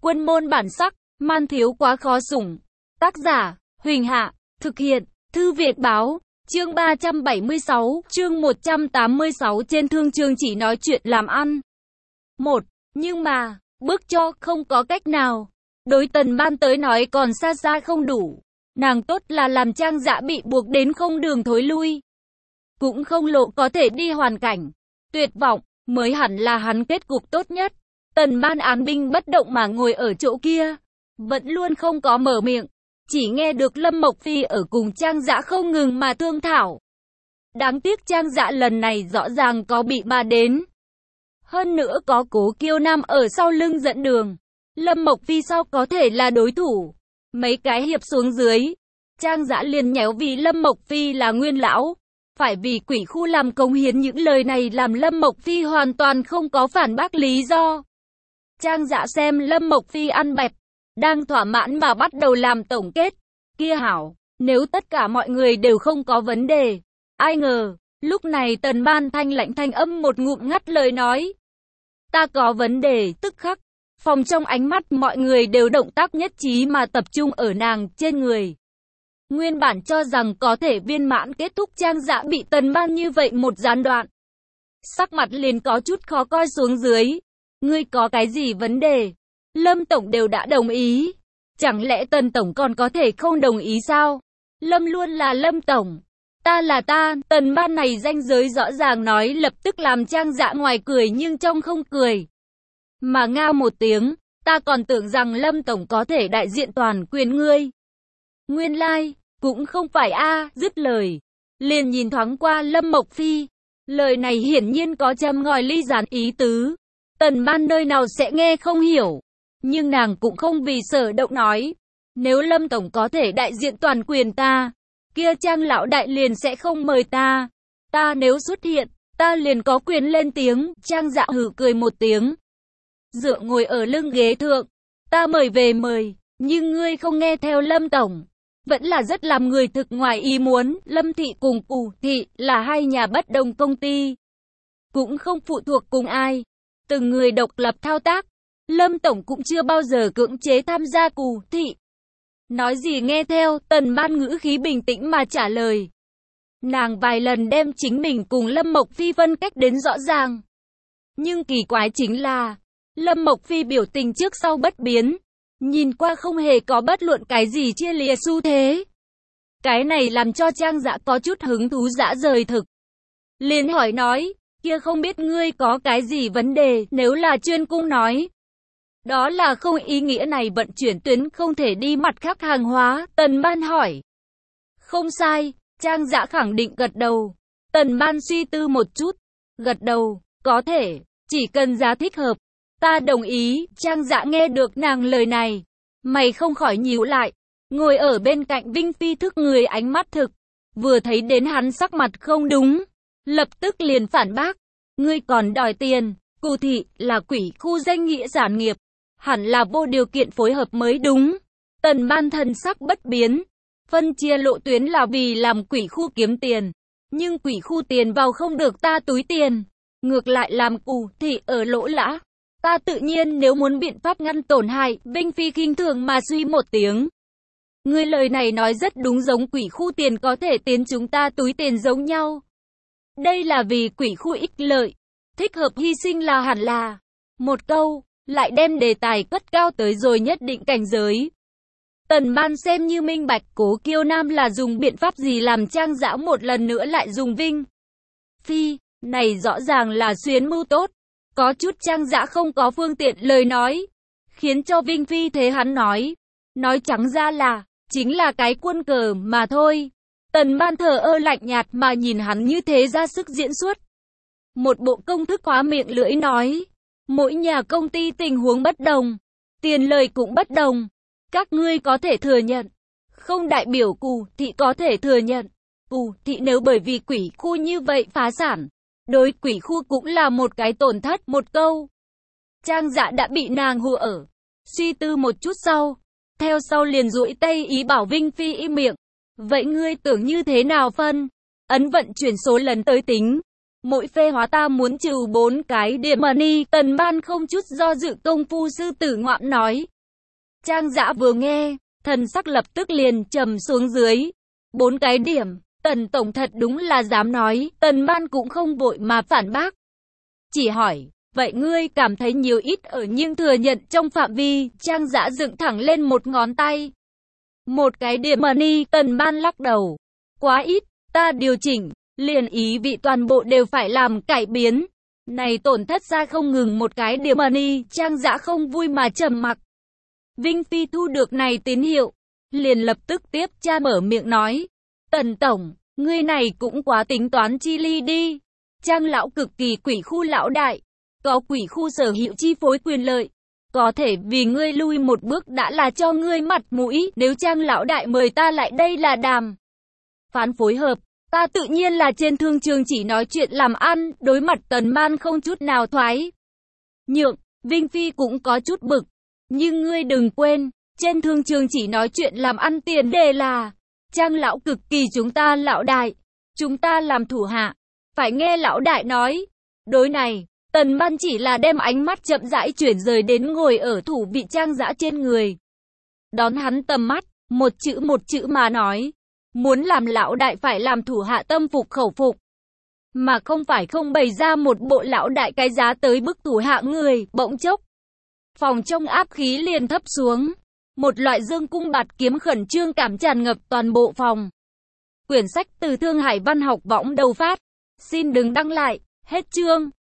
Quân môn bản sắc, man thiếu quá khó sủng. Tác giả, Huỳnh Hạ, thực hiện, Thư Viện Báo, chương 376, chương 186 trên thương trường chỉ nói chuyện làm ăn. 1. Nhưng mà, bước cho không có cách nào. Đối Tần Ban tới nói còn xa xa không đủ. Nàng tốt là làm Trang Dã bị buộc đến không đường thối lui. Cũng không lộ có thể đi hoàn cảnh. Tuyệt vọng, mới hẳn là hắn kết cục tốt nhất. Tần Ban án binh bất động mà ngồi ở chỗ kia. Vẫn luôn không có mở miệng. Chỉ nghe được Lâm Mộc Phi ở cùng Trang Dã không ngừng mà thương thảo. Đáng tiếc Trang Dã lần này rõ ràng có bị mà đến. Hơn nữa có Cố Kiêu Nam ở sau lưng dẫn đường. Lâm Mộc Phi sao có thể là đối thủ. Mấy cái hiệp xuống dưới, Trang Dã liền nhéo vì Lâm Mộc Phi là nguyên lão. Phải vì quỷ khu làm cống hiến, những lời này làm Lâm Mộc Phi hoàn toàn không có phản bác lý do. Trang Dã xem Lâm Mộc Phi ăn bẹp, đang thỏa mãn mà bắt đầu làm tổng kết. Kia hảo, nếu tất cả mọi người đều không có vấn đề. Ai ngờ, lúc này Tần Ban thanh lạnh thanh âm một ngụm ngắt lời nói. Ta có vấn đề, tức khắc. Phòng trong ánh mắt mọi người đều động tác nhất trí mà tập trung ở nàng trên người. Nguyên bản cho rằng có thể viên mãn kết thúc, Trang Dã bị Tần Ban như vậy một gián đoạn. Sắc mặt liền có chút khó coi xuống dưới. Ngươi có cái gì vấn đề? Lâm Tổng đều đã đồng ý. Chẳng lẽ Tần Tổng còn có thể không đồng ý sao? Lâm luôn là Lâm Tổng. Ta là ta. Tần Ban này ranh giới rõ ràng nói, lập tức làm Trang Dã ngoài cười nhưng trong không cười. Mà ngao một tiếng, ta còn tưởng rằng Lâm Tổng có thể đại diện toàn quyền ngươi. Nguyên lai, cũng không phải a. Dứt lời, liền nhìn thoáng qua Lâm Mộc Phi. Lời này hiển nhiên có châm ngòi ly gián ý tứ. Tần Ban nơi nào sẽ nghe không hiểu. Nhưng nàng cũng không vì sở động nói. Nếu Lâm Tổng có thể đại diện toàn quyền ta, kia Trang lão đại liền sẽ không mời ta. Ta nếu xuất hiện, ta liền có quyền lên tiếng. Trang Dã hừ cười một tiếng, dựa ngồi ở lưng ghế thượng. Ta mời về mời, nhưng ngươi không nghe theo Lâm Tổng. Vẫn là rất làm người thực ngoài ý muốn. Lâm Thị cùng Cù Thị là hai nhà bất đồng công ty, cũng không phụ thuộc cùng ai, từng người độc lập thao tác. Lâm Tổng cũng chưa bao giờ cưỡng chế tham gia Cù Thị. Nói gì nghe theo. Tần Ban ngữ khí bình tĩnh mà trả lời. Nàng vài lần đem chính mình cùng Lâm Mộc Phi phân cách đến rõ ràng. Nhưng kỳ quái chính là Lâm Mộc Phi biểu tình trước sau bất biến, nhìn qua không hề có bất luận cái gì chia lìa xu thế. Cái này làm cho Trang Dã có chút hứng thú dã rời thực. Liền hỏi nói, kia không biết ngươi có cái gì vấn đề. Nếu là chuyên cung nói, đó là không ý nghĩa này vận chuyển tuyến không thể đi mặt khác hàng hóa. Tần Ban hỏi. Không sai. Trang Dã khẳng định gật đầu. Tần Ban suy tư một chút, gật đầu, có thể, chỉ cần giá thích hợp, ta đồng ý. Trang Dã nghe được nàng lời này, mày không khỏi nhíu lại. Ngồi ở bên cạnh Vinh Phi thức người ánh mắt thực, vừa thấy đến hắn sắc mặt không đúng, lập tức liền phản bác. Ngươi còn đòi tiền. Cù Thị là quỷ khu danh nghĩa sản nghiệp, hẳn là vô điều kiện phối hợp mới đúng. Tần Ban thần sắc bất biến. Phân chia lộ tuyến là vì làm quỷ khu kiếm tiền, nhưng quỷ khu tiền vào không được ta túi tiền, ngược lại làm Cù Thị ở lỗ lã. Ta tự nhiên nếu muốn biện pháp ngăn tổn hại. Vinh Phi khinh thường mà suy một tiếng. Ngươi lời này nói rất đúng, giống quỷ khu tiền có thể tiến chúng ta túi tiền giống nhau. Đây là vì quỷ khu ích lợi, thích hợp hy sinh là hẳn là. Một câu, lại đem đề tài cất cao tới rồi nhất định cảnh giới. Tần Ban xem như minh bạch Cố Kiêu Nam là dùng biện pháp gì làm Trang Dã một lần nữa lại dùng Vinh Phi, này rõ ràng là xuyến mưu tốt. Có chút Trang Dã không có phương tiện lời nói, khiến cho Vinh Phi thế hắn nói trắng ra là, chính là cái quân cờ mà thôi. Tần Ban thờ ơ lạnh nhạt mà nhìn hắn như thế ra sức diễn xuất. Một bộ công thức khóa miệng lưỡi nói, mỗi nhà công ty tình huống bất đồng, tiền lời cũng bất đồng. Các ngươi có thể thừa nhận, không đại biểu Cù Thị có thể thừa nhận. Cù Thị nếu bởi vì quỷ khu như vậy phá sản, đối quỷ khu cũng là một cái tổn thất. Một câu, Trang Dã đã bị nàng hù ở. Suy tư một chút sau, theo sau liền duỗi tay ý bảo Vinh Phi im miệng. Vậy ngươi tưởng như thế nào phân? Ấn vận chuyển số lần tới tính. Mỗi phê hóa ta muốn trừ 4 cái điểm money. Tần Ban không chút do dự công phu sư tử ngoạm nói. Trang Dã vừa nghe, thần sắc lập tức liền trầm xuống dưới. 4 cái điểm, Tần tổng thật đúng là dám nói, Tần Ban cũng không vội mà phản bác. Chỉ hỏi, vậy ngươi cảm thấy nhiều ít ở nhưng thừa nhận trong phạm vi, Trang Dã dựng thẳng lên một ngón tay. 1 cái điểm mà ni, Tần Ban lắc đầu. Quá ít, ta điều chỉnh, liền ý vị toàn bộ đều phải làm cải biến. Này tổn thất ra không ngừng 1 cái điểm mà ni, Trang Dã không vui mà trầm mặc. Vinh Phi thu được này tín hiệu, liền lập tức tiếp cha mở miệng nói. Tần tổng, ngươi này cũng quá tính toán chi ly đi. Trang lão cực kỳ quỷ khu lão đại, có quỷ khu sở hữu chi phối quyền lợi. Có thể vì ngươi lui một bước đã là cho ngươi mặt mũi, nếu Trang lão đại mời ta lại đây là đàm phán phối hợp, ta tự nhiên là trên thương trường chỉ nói chuyện làm ăn, đối mặt Tần Ban không chút nào thoái nhượng. Vinh Phi cũng có chút bực, nhưng ngươi đừng quên, trên thương trường chỉ nói chuyện làm ăn tiền đề là Trang lão cực kỳ chúng ta lão đại, chúng ta làm thủ hạ, phải nghe lão đại nói. Đối này, Tần Ban chỉ là đem ánh mắt chậm rãi chuyển rời đến ngồi ở thủ vị Trang Dã trên người. Đón hắn tầm mắt, một chữ mà nói. Muốn làm lão đại phải làm thủ hạ tâm phục khẩu phục. Mà không phải không bày ra một bộ lão đại cái giá tới bức thủ hạ người, bỗng chốc. Phòng trong áp khí liền thấp xuống. Một loại dương cung bạt kiếm khẩn trương cảm tràn ngập toàn bộ phòng. Quyển sách từ Thương Hải Văn học võng đầu phát. Xin đừng đăng lại, hết chương.